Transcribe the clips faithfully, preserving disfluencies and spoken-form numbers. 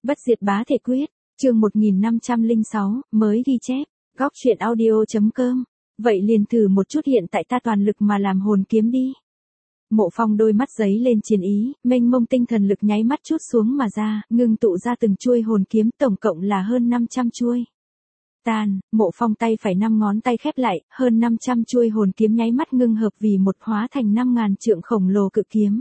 Bất diệt bá thể quyết, chương một nghìn năm trăm lẻ sáu, mới ghi chép, góc truyện audio.com. Vậy liền thử một chút hiện tại ta toàn lực mà làm hồn kiếm đi. Mộ Phong đôi mắt giấy lên chiến ý, mênh mông tinh thần lực nháy mắt chút xuống mà ra, ngưng tụ ra từng chuôi hồn kiếm, tổng cộng là hơn năm trăm chuôi. Tàn, Mộ Phong tay phải năm ngón tay khép lại, hơn năm trăm chuôi hồn kiếm nháy mắt ngưng hợp vì một hóa thành năm ngàn trượng khổng lồ cự kiếm.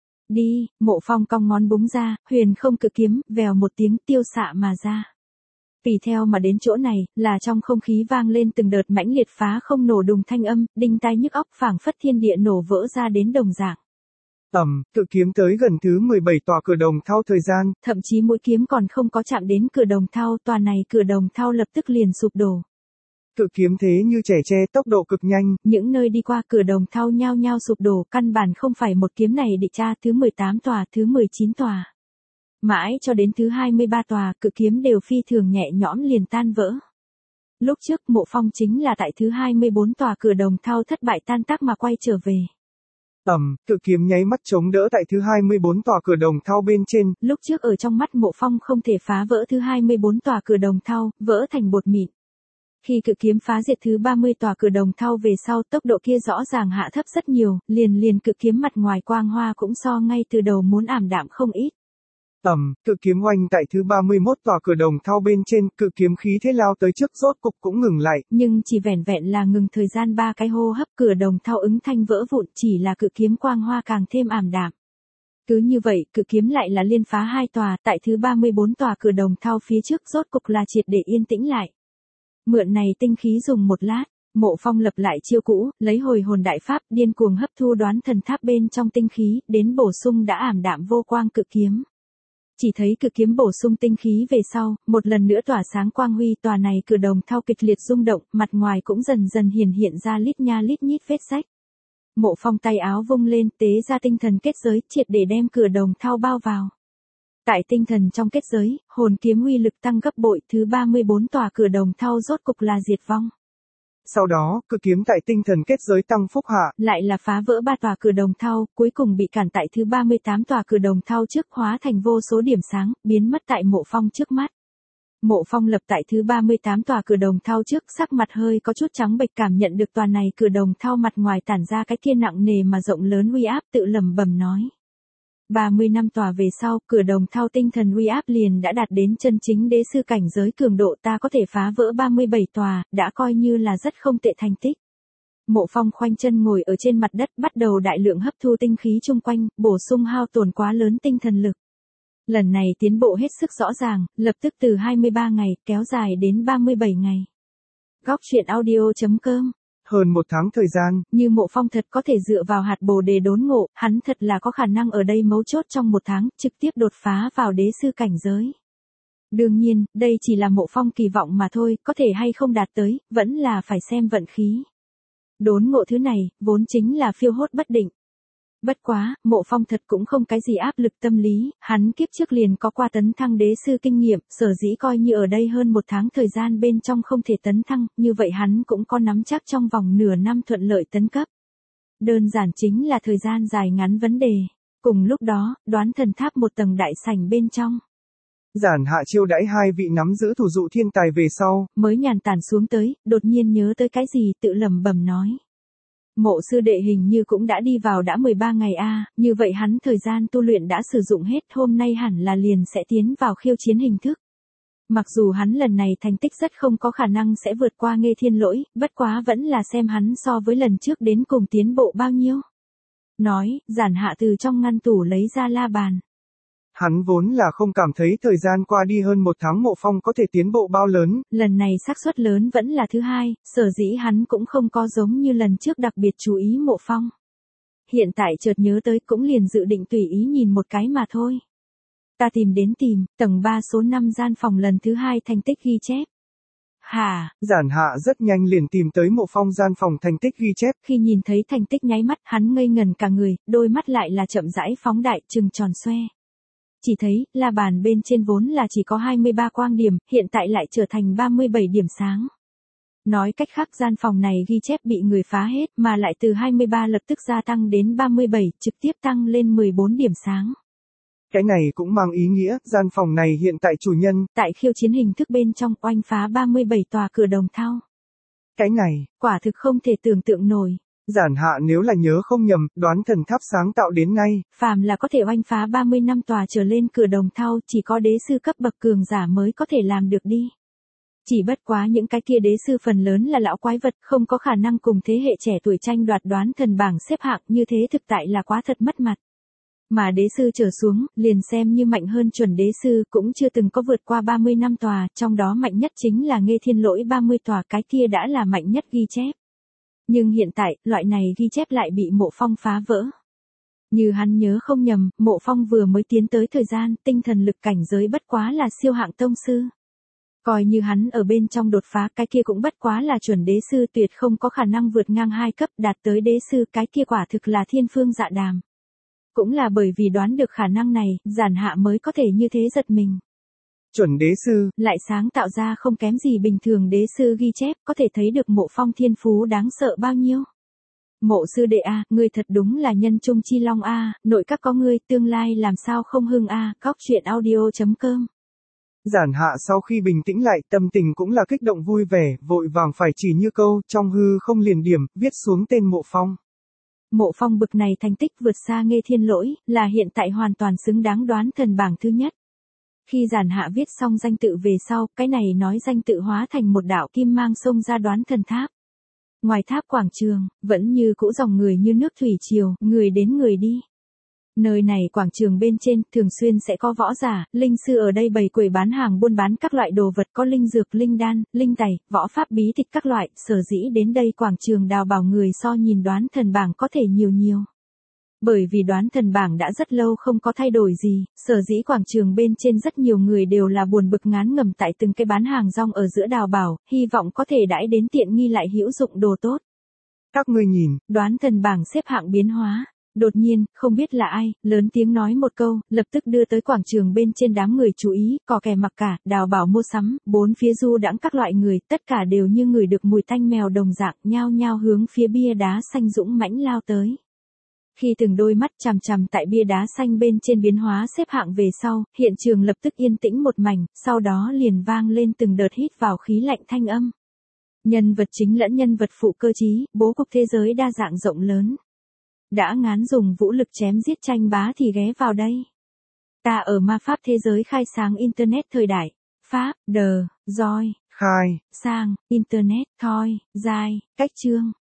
Đi, Mộ Phong cong ngón búng ra, huyền không cự kiếm, vèo một tiếng tiêu xạ mà ra. Tùy theo mà đến chỗ này, là trong không khí vang lên từng đợt mãnh liệt phá không nổ đùng thanh âm, đinh tai nhức óc, phảng phất thiên địa nổ vỡ ra đến đồng dạng. Ầm, cự kiếm tới gần thứ mười bảy tòa cửa đồng thau thời gian. Thậm chí mũi kiếm còn không có chạm đến cửa đồng thau, tòa này cửa đồng thau lập tức liền sụp đổ. Cự kiếm thế như trẻ tre, tốc độ cực nhanh. Những nơi đi qua cửa đồng thau nhao nhao sụp đổ, căn bản không phải một kiếm này địch tra thứ mười tám tòa, thứ mười chín tòa. Mãi cho đến thứ hai mươi ba tòa, cự kiếm đều phi thường nhẹ nhõm liền tan vỡ. Lúc trước Mộ Phong chính là tại thứ hai mươi bốn tòa cửa đồng thau thất bại tan tác mà quay trở về. Ầm, cự kiếm nháy mắt chống đỡ tại thứ hai mươi bốn tòa cửa đồng thau bên trên. Lúc trước ở trong mắt Mộ Phong không thể phá vỡ thứ hai mươi bốn tòa cửa đồng thau, vỡ thành bột mịn. Khi cự kiếm phá diệt thứ ba mươi tòa cửa đồng thau về sau, tốc độ kia rõ ràng hạ thấp rất nhiều, liền liền cự kiếm mặt ngoài quang hoa cũng so ngay từ đầu muốn ảm đạm không ít. Ầm, cự kiếm oanh tại thứ ba mươi mốt tòa cửa đồng thau bên trên, cự kiếm khí thế lao tới trước rốt cục cũng ngừng lại. Nhưng chỉ vẻn vẹn là ngừng thời gian ba cái hô hấp, cửa đồng thau ứng thanh vỡ vụn, chỉ là cự kiếm quang hoa càng thêm ảm đạm. Cứ như vậy, cự kiếm lại là liên phá hai tòa, tại thứ ba mươi bốn tòa cửa đồng thau phía trước rốt cục là triệt để yên tĩnh lại. Mượn này tinh khí dùng một lát, Mộ Phong lập lại chiêu cũ, lấy hồi hồn đại pháp, điên cuồng hấp thu đoán thần tháp bên trong tinh khí, đến bổ sung đã ảm đạm vô quang cự kiếm. Chỉ thấy cự kiếm bổ sung tinh khí về sau, một lần nữa tỏa sáng quang huy, tòa này cửa đồng thau kịch liệt rung động, mặt ngoài cũng dần dần hiển hiện ra lít nha lít nhít vết rách. Mộ Phong tay áo vung lên, tế ra tinh thần kết giới, triệt để đem cửa đồng thau bao vào. Tại tinh thần trong kết giới, hồn kiếm uy lực tăng gấp bội, thứ ba mươi bốn tòa cửa đồng thau rốt cục là diệt vong. Sau đó, cự kiếm tại tinh thần kết giới tăng phúc hạ, lại là phá vỡ ba tòa cửa đồng thau, cuối cùng bị cản tại thứ ba mươi tám tòa cửa đồng thau trước, hóa thành vô số điểm sáng, biến mất tại Mộ Phong trước mắt. Mộ Phong lập tại thứ ba mươi tám tòa cửa đồng thau trước, sắc mặt hơi có chút trắng bệch, cảm nhận được tòa này cửa đồng thau mặt ngoài tản ra cái kia nặng nề mà rộng lớn uy áp, tự lẩm bẩm nói. ba mươi năm tòa về sau, cửa đồng thau tinh thần uy áp liền đã đạt đến chân chính đế sư cảnh giới cường độ, ta có thể phá vỡ ba mươi bảy tòa, đã coi như là rất không tệ thành tích. Mộ Phong khoanh chân ngồi ở trên mặt đất, bắt đầu đại lượng hấp thu tinh khí chung quanh, bổ sung hao tổn quá lớn tinh thần lực. Lần này tiến bộ hết sức rõ ràng, lập tức từ hai mươi ba ngày, kéo dài đến ba mươi bảy ngày. Góc truyện audio.com. Hơn một tháng thời gian, như Mộ Phong thật có thể dựa vào hạt bồ đề đốn ngộ, hắn thật là có khả năng ở đây mấu chốt trong một tháng, trực tiếp đột phá vào đế sư cảnh giới. Đương nhiên, đây chỉ là Mộ Phong kỳ vọng mà thôi, có thể hay không đạt tới, vẫn là phải xem vận khí. Đốn ngộ thứ này, vốn chính là phiêu hốt bất định. Bất quá, Mộ Phong thật cũng không cái gì áp lực tâm lý, hắn kiếp trước liền có qua tấn thăng đế sư kinh nghiệm, sở dĩ coi như ở đây hơn một tháng thời gian bên trong không thể tấn thăng, như vậy hắn cũng có nắm chắc trong vòng nửa năm thuận lợi tấn cấp. Đơn giản chính là thời gian dài ngắn vấn đề. Cùng lúc đó, đoán thần tháp một tầng đại sảnh bên trong. Giản Hạ chiêu đãi hai vị nắm giữ thủ dụ thiên tài về sau, mới nhàn tản xuống tới, đột nhiên nhớ tới cái gì, tự lẩm bẩm nói. Mộ sư đệ hình như cũng đã đi vào đã mười ba ngày a, như vậy hắn thời gian tu luyện đã sử dụng hết, hôm nay hẳn là liền sẽ tiến vào khiêu chiến hình thức. Mặc dù hắn lần này thành tích rất không có khả năng sẽ vượt qua Nghê Thiên Lỗi, bất quá vẫn là xem hắn so với lần trước đến cùng tiến bộ bao nhiêu. Nói, Giản Hạ từ trong ngăn tủ lấy ra la bàn. Hắn vốn là không cảm thấy thời gian qua đi hơn một tháng Mộ Phong có thể tiến bộ bao lớn. Lần này xác suất lớn vẫn là thứ hai, sở dĩ hắn cũng không có giống như lần trước đặc biệt chú ý Mộ Phong. Hiện tại chợt nhớ tới cũng liền dự định tùy ý nhìn một cái mà thôi. Ta tìm đến tìm, tầng ba số năm gian phòng lần thứ hai thành tích ghi chép. Hả? Giản Hạ rất nhanh liền tìm tới Mộ Phong gian phòng thành tích ghi chép. Khi nhìn thấy thành tích nháy mắt, hắn ngây ngần cả người, đôi mắt lại là chậm rãi phóng đại, trừng tròn xoe. Chỉ thấy, la bàn bên trên vốn là chỉ có hai mươi ba quang điểm, hiện tại lại trở thành ba mươi bảy điểm sáng. Nói cách khác gian phòng này ghi chép bị người phá hết, mà lại từ hai mươi ba lập tức gia tăng đến ba mươi bảy, trực tiếp tăng lên mười bốn điểm sáng. Cái này cũng mang ý nghĩa, gian phòng này hiện tại chủ nhân. Tại khiêu chiến hình thức bên trong oanh phá ba mươi bảy tòa cửa đồng thau. Cái này, quả thực không thể tưởng tượng nổi. Giản Hạ nếu là nhớ không nhầm, đoán thần tháp sáng tạo đến nay, phàm là có thể oanh phá ba mươi năm tòa trở lên cửa đồng thau chỉ có đế sư cấp bậc cường giả mới có thể làm được đi. Chỉ bất quá những cái kia đế sư phần lớn là lão quái vật, không có khả năng cùng thế hệ trẻ tuổi tranh đoạt đoán thần bảng xếp hạng, như thế thực tại là quá thật mất mặt. Mà đế sư trở xuống, liền xem như mạnh hơn chuẩn đế sư cũng chưa từng có vượt qua ba mươi năm tòa, trong đó mạnh nhất chính là Nghê Thiên Lỗi ba mươi tòa, cái kia đã là mạnh nhất ghi chép. Nhưng hiện tại, loại này ghi chép lại bị Mộ Phong phá vỡ. Như hắn nhớ không nhầm, Mộ Phong vừa mới tiến tới thời gian, tinh thần lực cảnh giới bất quá là siêu hạng tông sư. Coi như hắn ở bên trong đột phá, cái kia cũng bất quá là chuẩn đế sư, tuyệt không có khả năng vượt ngang hai cấp đạt tới đế sư, cái kia quả thực là thiên phương dạ đàm. Cũng là bởi vì đoán được khả năng này, Giản Hạ mới có thể như thế giật mình. Chuẩn đế sư, lại sáng tạo ra không kém gì bình thường đế sư ghi chép, có thể thấy được Mộ Phong thiên phú đáng sợ bao nhiêu. Mộ sư đệ a, ngươi thật đúng là nhân trung chi long a, nội các có ngươi, tương lai làm sao không hưng a, cóc truyện audio chấm com. Giản Hạ sau khi bình tĩnh lại, tâm tình cũng là kích động vui vẻ, vội vàng phải chỉ như câu, trong hư không liền điểm, viết xuống tên Mộ Phong. Mộ Phong bực này thành tích vượt xa Nghê Thiên Lỗi, là hiện tại hoàn toàn xứng đáng đoán thần bảng thứ nhất. Khi Giản Hạ viết xong danh tự về sau, cái này nói danh tự hóa thành một đạo kim mang xông ra đoán thần tháp. Ngoài tháp quảng trường, vẫn như cũ dòng người như nước thủy triều, người đến người đi. Nơi này quảng trường bên trên, thường xuyên sẽ có võ giả, linh sư ở đây bày quầy bán hàng buôn bán các loại đồ vật, có linh dược, linh đan, linh tài, võ pháp bí tịch các loại, sở dĩ đến đây quảng trường đào bảo người so nhìn đoán thần bảng có thể nhiều nhiều. Bởi vì đoán thần bảng đã rất lâu không có thay đổi gì, sở dĩ quảng trường bên trên rất nhiều người đều là buồn bực ngán ngẩm tại từng cái bán hàng rong ở giữa đào bảo, hy vọng có thể đãi đến tiện nghi lại hữu dụng đồ tốt. Các ngươi nhìn, đoán thần bảng xếp hạng biến hóa. Đột nhiên, không biết là ai, lớn tiếng nói một câu, lập tức đưa tới quảng trường bên trên đám người chú ý, cò kè mặc cả, đào bảo mua sắm, bốn phía du đãng các loại người, tất cả đều như người được mùi tanh mèo đồng dạng, nhao nhao hướng phía bia đá xanh dũng mãnh lao tới. Khi từng đôi mắt chằm chằm tại bia đá xanh bên trên biến hóa xếp hạng về sau, hiện trường lập tức yên tĩnh một mảnh, sau đó liền vang lên từng đợt hít vào khí lạnh thanh âm. Nhân vật chính lẫn nhân vật phụ cơ trí, bố cục thế giới đa dạng rộng lớn. Đã ngán dùng vũ lực chém giết tranh bá thì ghé vào đây. Ta ở ma pháp thế giới khai sáng Internet thời đại. Pháp, đờ, roi, khai, sang, Internet, thoi, giai, cách chương.